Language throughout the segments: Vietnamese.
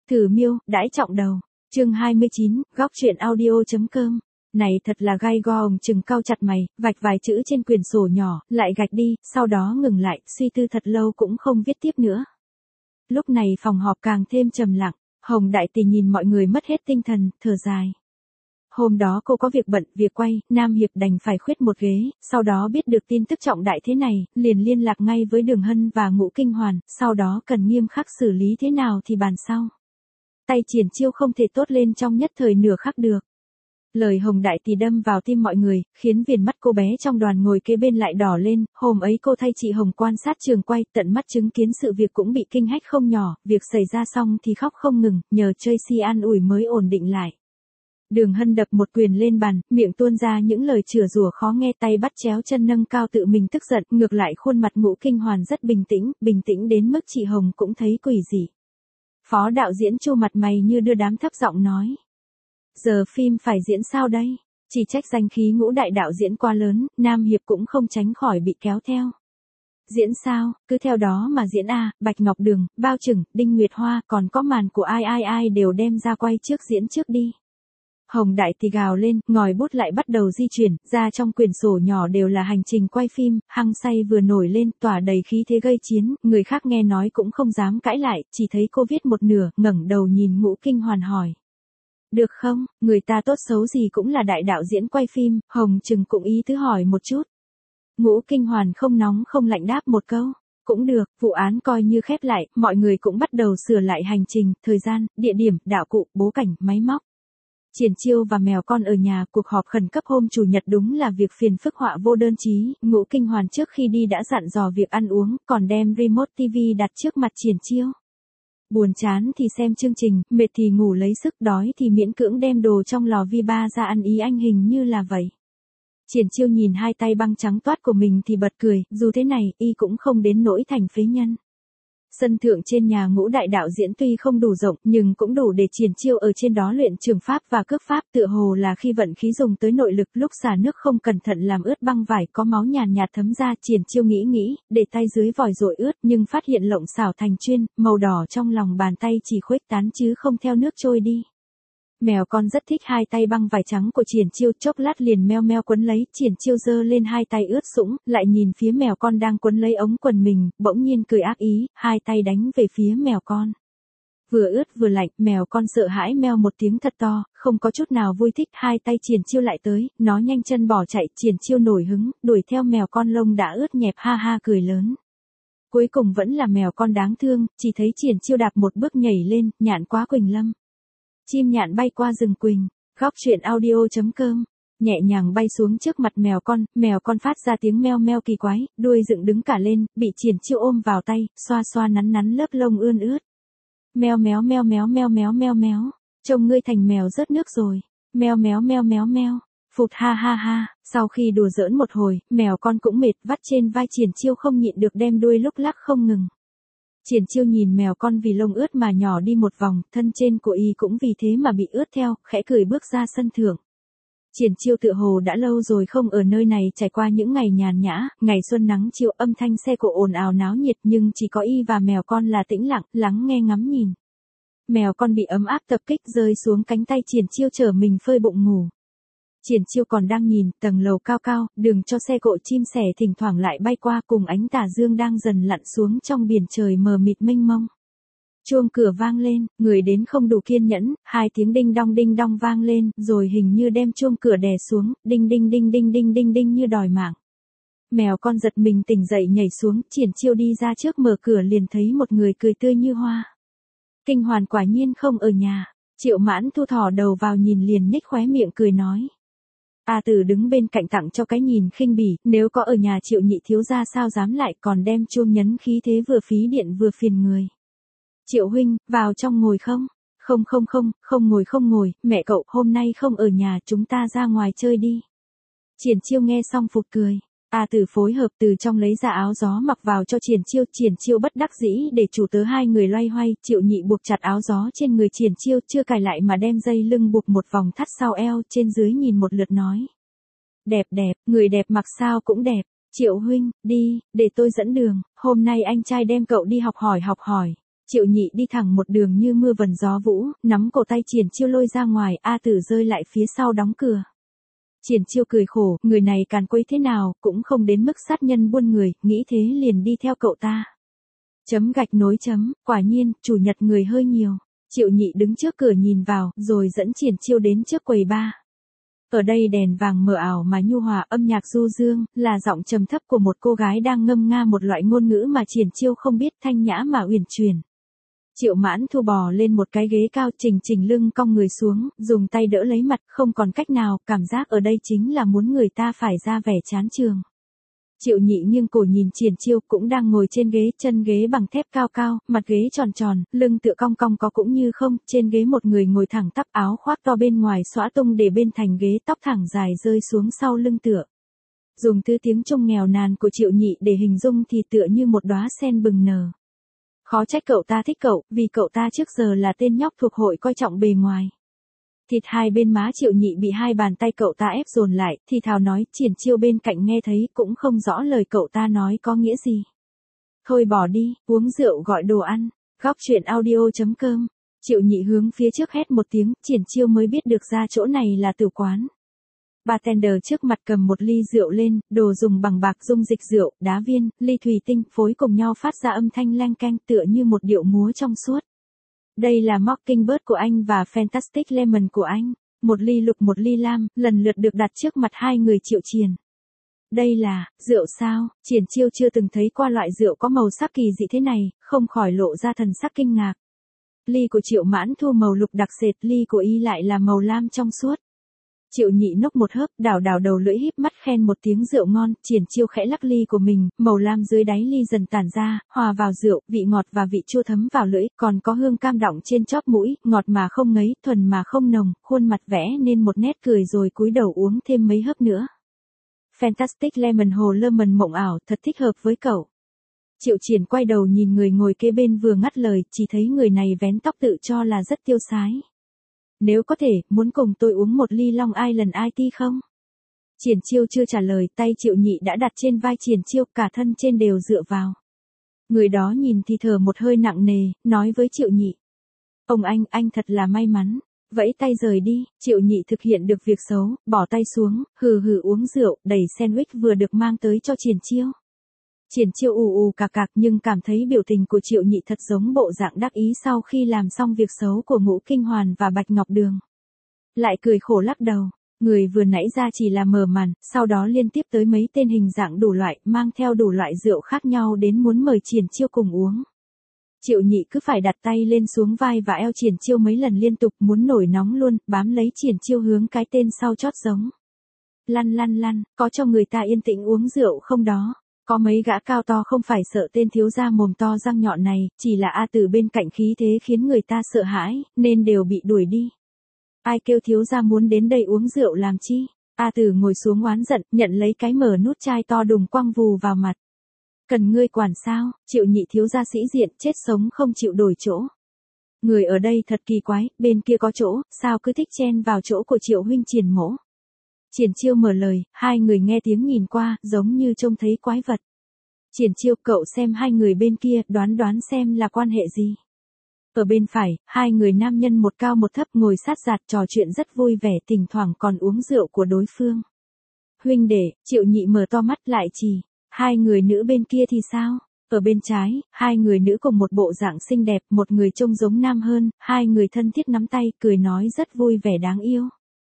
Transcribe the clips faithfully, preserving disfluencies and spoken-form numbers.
Thử miêu, đãi trọng đầu. Chương hai mươi chín, góc truyện audio.com. Này thật là gai go, ông chừng cau chặt mày, vạch vài chữ trên quyển sổ nhỏ, lại gạch đi, sau đó ngừng lại, suy tư thật lâu cũng không viết tiếp nữa. Lúc này phòng họp càng thêm trầm lặng, Hồng Đại Tỷ nhìn mọi người mất hết tinh thần, thở dài. Hôm đó cô có việc bận, việc quay, Nam Hiệp đành phải khuyết một ghế, sau đó biết được tin tức trọng đại thế này, liền liên lạc ngay với Đường Hân và Ngũ Kinh Hoàn, sau đó cần nghiêm khắc xử lý thế nào thì bàn sau. Tay Triển Chiêu không thể tốt lên trong nhất thời nửa khắc được. Lời Hồng Đại Tỷ đâm vào tim mọi người, khiến viền mắt cô bé trong đoàn ngồi kế bên lại đỏ lên, hôm ấy cô thay chị Hồng quan sát trường quay, tận mắt chứng kiến sự việc cũng bị kinh hách không nhỏ, việc xảy ra xong thì khóc không ngừng, nhờ Tracy an ủi mới ổn định lại. Đường Hân đập một quyền lên bàn, miệng tuôn ra những lời chửi rủa khó nghe, tay bắt chéo chân nâng cao tự mình tức giận, ngược lại khuôn mặt Ngũ Kinh Hoàn rất bình tĩnh, bình tĩnh đến mức chị Hồng cũng thấy quỷ dị. Phó đạo diễn Chu mặt mày như đưa đám, thấp giọng nói. Giờ phim phải diễn sao đây? Chỉ trách danh khí Ngũ đại đạo diễn quá lớn, Nam Hiệp cũng không tránh khỏi bị kéo theo. Diễn sao, cứ theo đó mà diễn à, Bạch Ngọc Đường, Bao Trừng, Đinh Nguyệt Hoa, còn có màn của ai ai ai đều đem ra quay trước diễn trước đi. Hồng Đại Tỷ gào lên, ngòi bút lại bắt đầu di chuyển, ra trong quyển sổ nhỏ đều là hành trình quay phim, hăng say vừa nổi lên, tỏa đầy khí thế gây chiến, người khác nghe nói cũng không dám cãi lại, chỉ thấy cô viết một nửa, ngẩng đầu nhìn Ngũ Kinh Hoàn hỏi. Được không, người ta tốt xấu gì cũng là đại đạo diễn quay phim, Hồng Trừng cũng ý tứ hỏi một chút. Ngũ Kinh Hoàn không nóng không lạnh đáp một câu. Cũng được, vụ án coi như khép lại, mọi người cũng bắt đầu sửa lại hành trình, thời gian, địa điểm, đạo cụ, bố cảnh, máy móc. Triển Chiêu và mèo con ở nhà, cuộc họp khẩn cấp hôm chủ nhật đúng là việc phiền phức họa vô đơn chí, Ngũ Kinh Hoàn trước khi đi đã dặn dò việc ăn uống, còn đem remote ti vi đặt trước mặt Triển Chiêu. Buồn chán thì xem chương trình, mệt thì ngủ lấy sức, đói thì miễn cưỡng đem đồ trong lò vi ba ra ăn, ý anh hình như là vậy. Triển Chiêu nhìn hai tay băng trắng toát của mình thì bật cười, dù thế này, y cũng không đến nỗi thành phế nhân. Sân thượng trên nhà Ngũ đại đạo diễn tuy không đủ rộng, nhưng cũng đủ để Triển Chiêu ở trên đó luyện trường pháp và cước pháp, tựa hồ là khi vận khí dùng tới nội lực, lúc xả nước không cẩn thận làm ướt băng vải, có máu nhàn nhạt thấm ra. Triển Chiêu nghĩ nghĩ, để tay dưới vòi dội ướt, nhưng phát hiện lộng xảo thành chuyên, màu đỏ trong lòng bàn tay chỉ khuếch tán chứ không theo nước trôi đi. Mèo con rất thích hai tay băng vải trắng của Triển Chiêu, chốc lát liền meo meo quấn lấy, Triển Chiêu giơ lên hai tay ướt sũng, lại nhìn phía mèo con đang quấn lấy ống quần mình, bỗng nhiên cười ác ý, hai tay đánh về phía mèo con. Vừa ướt vừa lạnh, mèo con sợ hãi meo một tiếng thật to, không có chút nào vui thích, hai tay Triển Chiêu lại tới, nó nhanh chân bỏ chạy, Triển Chiêu nổi hứng, đuổi theo mèo con lông đã ướt nhẹp, ha ha cười lớn. Cuối cùng vẫn là mèo con đáng thương, chỉ thấy Triển Chiêu đạp một bước nhảy lên, nhạn quá Quỳnh Lâm. Chim nhạn bay qua rừng quỳnh, góc truyện audio.com, nhẹ nhàng bay xuống trước mặt mèo con, mèo con phát ra tiếng meo meo kỳ quái, đuôi dựng đứng cả lên, bị Triển Chiêu ôm vào tay, xoa xoa nắn nắn lớp lông ươn ướt. Meo méo meo méo meo méo meo méo, trông ngươi thành mèo rớt nước rồi, meo méo meo méo meo, phụt ha ha ha, sau khi đùa giỡn một hồi, mèo con cũng mệt, vắt trên vai Triển Chiêu không nhịn được đem đuôi lúc lắc không ngừng. Triển Chiêu nhìn mèo con vì lông ướt mà nhỏ đi một vòng, thân trên của y cũng vì thế mà bị ướt theo, khẽ cười bước ra sân thượng. Triển Chiêu tựa hồ đã lâu rồi không ở nơi này, trải qua những ngày nhàn nhã, ngày xuân nắng chiều, âm thanh xe cộ ồn ào náo nhiệt, nhưng chỉ có y và mèo con là tĩnh lặng, lắng nghe ngắm nhìn. Mèo con bị ấm áp tập kích rơi xuống cánh tay Triển Chiêu, chở mình phơi bụng ngủ. Triển Chiêu còn đang nhìn, tầng lầu cao cao, đường cho xe cộ chim sẻ thỉnh thoảng lại bay qua, cùng ánh tà dương đang dần lặn xuống trong biển trời mờ mịt mênh mông. Chuông cửa vang lên, người đến không đủ kiên nhẫn, hai tiếng đinh đong đinh đong vang lên, rồi hình như đem chuông cửa đè xuống, đinh đinh đinh đinh đinh đinh đinh như đòi mạng. Mèo con giật mình tỉnh dậy nhảy xuống, Triển Chiêu đi ra trước mở cửa liền thấy một người cười tươi như hoa. Kinh Hoàn quả nhiên không ở nhà, Triệu Mãn Thu thò đầu vào nhìn liền nhếch khóe miệng cười nói. A Tử đứng bên cạnh tặng cho cái nhìn khinh bỉ, nếu có ở nhà Triệu nhị thiếu gia sao dám lại còn đem chuông nhấn khí thế vừa phí điện vừa phiền người. Triệu huynh, vào trong ngồi không? Không không không, không ngồi không ngồi, mẹ cậu hôm nay không ở nhà, chúng ta ra ngoài chơi đi. Triển Chiêu nghe xong phụt cười. A Tử phối hợp từ trong lấy ra áo gió mặc vào cho Triển Chiêu, Triển Chiêu bất đắc dĩ để chủ tớ hai người loay hoay, Triệu nhị buộc chặt áo gió trên người Triển Chiêu, chưa cài lại mà đem dây lưng buộc một vòng thắt sau eo, trên dưới nhìn một lượt nói. Đẹp đẹp, người đẹp mặc sao cũng đẹp, Triệu huynh, đi, để tôi dẫn đường, hôm nay anh trai đem cậu đi học hỏi học hỏi. Triệu Nhị đi thẳng một đường như mưa vần gió vũ, nắm cổ tay Triển Chiêu lôi ra ngoài, A Tử rơi lại phía sau đóng cửa. Triển Chiêu cười khổ, người này càn quấy thế nào, cũng không đến mức sát nhân buôn người, nghĩ thế liền đi theo cậu ta. Chấm gạch nối chấm, quả nhiên, chủ nhật người hơi nhiều. Triệu Nhị đứng trước cửa nhìn vào, rồi dẫn Triển Chiêu đến trước quầy bar. Ở đây đèn vàng mờ ảo mà nhu hòa, âm nhạc du dương, là giọng trầm thấp của một cô gái đang ngâm nga một loại ngôn ngữ mà Triển Chiêu không biết, thanh nhã mà uyển chuyển. Triệu Mãn Thu bò lên một cái ghế cao, chỉnh chỉnh lưng cong người xuống, dùng tay đỡ lấy mặt, không còn cách nào, cảm giác ở đây chính là muốn người ta phải ra vẻ chán trường. Triệu Nhị nghiêng cổ nhìn Triển Chiêu cũng đang ngồi trên ghế, chân ghế bằng thép cao cao, mặt ghế tròn tròn, lưng tựa cong cong có cũng như không, trên ghế một người ngồi thẳng tắp, áo khoác to bên ngoài xõa tung để bên thành ghế, tóc thẳng dài rơi xuống sau lưng tựa. Dùng thứ tiếng Trung nghèo nàn của Triệu Nhị để hình dung thì tựa như một đóa sen bừng nở. Khó trách cậu ta thích cậu, vì cậu ta trước giờ là tên nhóc thuộc hội coi trọng bề ngoài. Thịt hai bên má Triệu Nhị bị hai bàn tay cậu ta ép dồn lại, thì thào nói, Triển Chiêu bên cạnh nghe thấy cũng không rõ lời cậu ta nói có nghĩa gì. Thôi bỏ đi, uống rượu gọi đồ ăn, góc chuyện audio chấm com. Triệu Nhị hướng phía trước hét một tiếng, Triển Chiêu mới biết được ra chỗ này là tử quán. Bartender trước mặt cầm một ly rượu lên, đồ dùng bằng bạc, dung dịch rượu, đá viên, ly thủy tinh phối cùng nhau phát ra âm thanh leng keng tựa như một điệu múa trong suốt. Đây là Mockingbird của anh và Fantastic Lemon của anh. Một ly lục một ly lam, lần lượt được đặt trước mặt hai người Triệu Triền. Đây là, rượu sao? Triển Chiêu chưa từng thấy qua loại rượu có màu sắc kỳ dị thế này, không khỏi lộ ra thần sắc kinh ngạc. Ly của Triệu Mãn Thu màu lục đặc sệt, ly của y lại là màu lam trong suốt. Triệu Nhị nốc một hớp, đảo đảo đầu lưỡi híp mắt khen một tiếng rượu ngon, Triển Chiêu khẽ lắc ly của mình, màu lam dưới đáy ly dần tản ra, hòa vào rượu, vị ngọt và vị chua thấm vào lưỡi, còn có hương cam đọng trên chóp mũi, ngọt mà không ngấy, thuần mà không nồng, khuôn mặt vẽ nên một nét cười rồi cúi đầu uống thêm mấy hớp nữa. Fantastic Lemon hồ lơ mần mộng ảo, thật thích hợp với cậu. Triệu Triển quay đầu nhìn người ngồi kế bên vừa ngắt lời, chỉ thấy người này vén tóc tự cho là rất tiêu sái. Nếu có thể, muốn cùng tôi uống một ly Long Island I T không? Triển Chiêu chưa trả lời, tay Triệu Nhị đã đặt trên vai Triển Chiêu, cả thân trên đều dựa vào. Người đó nhìn thì thở một hơi nặng nề, nói với Triệu Nhị. Ông anh, anh thật là may mắn. Vẫy tay rời đi, Triệu Nhị thực hiện được việc xấu, bỏ tay xuống, hừ hừ uống rượu, đẩy sandwich vừa được mang tới cho Triển Chiêu. Triển Chiêu ù ù cạc cạc nhưng cảm thấy biểu tình của Triệu Nhị thật giống bộ dạng đắc ý sau khi làm xong việc xấu của Ngũ Kinh Hoàn và Bạch Ngọc Đường. Lại cười khổ lắc đầu, người vừa nãy ra chỉ là mở màn, sau đó liên tiếp tới mấy tên hình dạng đủ loại, mang theo đủ loại rượu khác nhau đến muốn mời Triển Chiêu cùng uống. Triệu Nhị cứ phải đặt tay lên xuống vai và eo Triển Chiêu mấy lần liên tục, muốn nổi nóng luôn, bám lấy Triển Chiêu hướng cái tên sau chót giống. Lăn lăn lăn, có cho người ta yên tĩnh uống rượu không đó? Có mấy gã cao to không phải sợ tên thiếu gia mồm to răng nhọn này, chỉ là A Tử bên cạnh khí thế khiến người ta sợ hãi, nên đều bị đuổi đi. Ai kêu thiếu gia muốn đến đây uống rượu làm chi? A Tử ngồi xuống oán giận, nhận lấy cái mở nút chai to đùng quăng vù vào mặt. Cần ngươi quản sao? Triệu Nhị thiếu gia sĩ diện, chết sống không chịu đổi chỗ. Người ở đây thật kỳ quái, bên kia có chỗ, sao cứ thích chen vào chỗ của Triệu huynh Triển mỗ? Triển Chiêu mở lời, hai người nghe tiếng nhìn qua, giống như trông thấy quái vật. Triển Chiêu, cậu xem hai người bên kia, đoán đoán xem là quan hệ gì. Ở bên phải, hai người nam nhân một cao một thấp ngồi sát giạt trò chuyện rất vui vẻ, thỉnh thoảng còn uống rượu của đối phương. Huynh đệ, Triệu Nhị mở to mắt lại chỉ, hai người nữ bên kia thì sao? Ở bên trái, hai người nữ cùng một bộ dạng xinh đẹp, một người trông giống nam hơn, hai người thân thiết nắm tay, cười nói rất vui vẻ đáng yêu.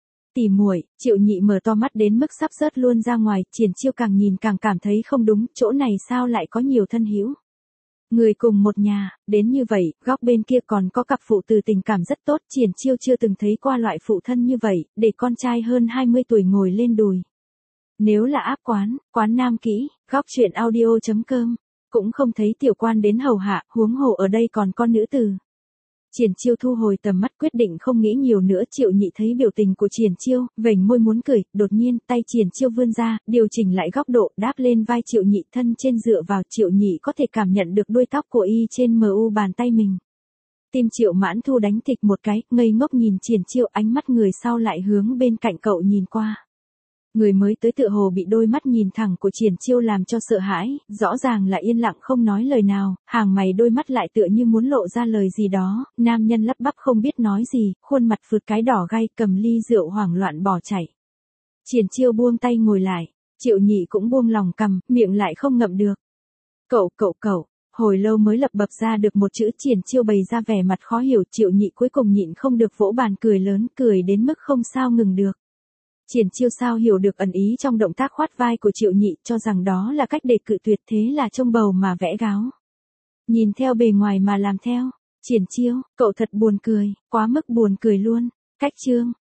Tỉ muội, Triệu Nhị mở to mắt đến mức sắp rớt luôn ra ngoài, Triển Chiêu càng nhìn càng cảm thấy không đúng, chỗ này sao lại có nhiều thân hữu. Người cùng một nhà, đến như vậy, góc bên kia còn có cặp phụ tử tình cảm rất tốt, Triển Chiêu chưa từng thấy qua loại phụ thân như vậy, để con trai hơn hai mươi tuổi ngồi lên đùi. Nếu là áp quán, quán nam kỹ, góc chuyện audio chấm com, cũng không thấy tiểu quan đến hầu hạ, huống hồ ở đây còn con nữ tử. Triển Chiêu thu hồi tầm mắt quyết định không nghĩ nhiều nữa. Triệu Nhị thấy biểu tình của Triển Chiêu, vểnh môi muốn cười, đột nhiên tay Triển Chiêu vươn ra, điều chỉnh lại góc độ, đáp lên vai Triệu Nhị, thân trên dựa vào. Triệu Nhị có thể cảm nhận được đuôi tóc của y trên mu bàn tay mình. Tim Triệu Mãn Thu đánh thịch một cái, ngây ngốc nhìn Triển Chiêu, ánh mắt người sau lại hướng bên cạnh cậu nhìn qua. Người mới tới tựa hồ bị đôi mắt nhìn thẳng của Triển Chiêu làm cho sợ hãi, rõ ràng là yên lặng không nói lời nào, hàng mày đôi mắt lại tựa như muốn lộ ra lời gì đó, nam nhân lắp bắp không biết nói gì, khuôn mặt phượt cái đỏ gay cầm ly rượu hoảng loạn bỏ chạy. Triển Chiêu buông tay ngồi lại, Triệu Nhị cũng buông lòng cầm, miệng lại không ngậm được. Cậu cậu cậu, hồi lâu mới lập bập ra được một chữ. Triển Chiêu bày ra vẻ mặt khó hiểu, Triệu Nhị cuối cùng nhịn không được vỗ bàn cười lớn, cười đến mức không sao ngừng được. Triển Chiêu sao hiểu được ẩn ý trong động tác khoát vai của Triệu Nhị, cho rằng đó là cách để cự tuyệt, thế là trông bầu mà vẽ gáo. Nhìn theo bề ngoài mà làm theo. Triển Chiêu, cậu thật buồn cười, quá mức buồn cười luôn. Cách chương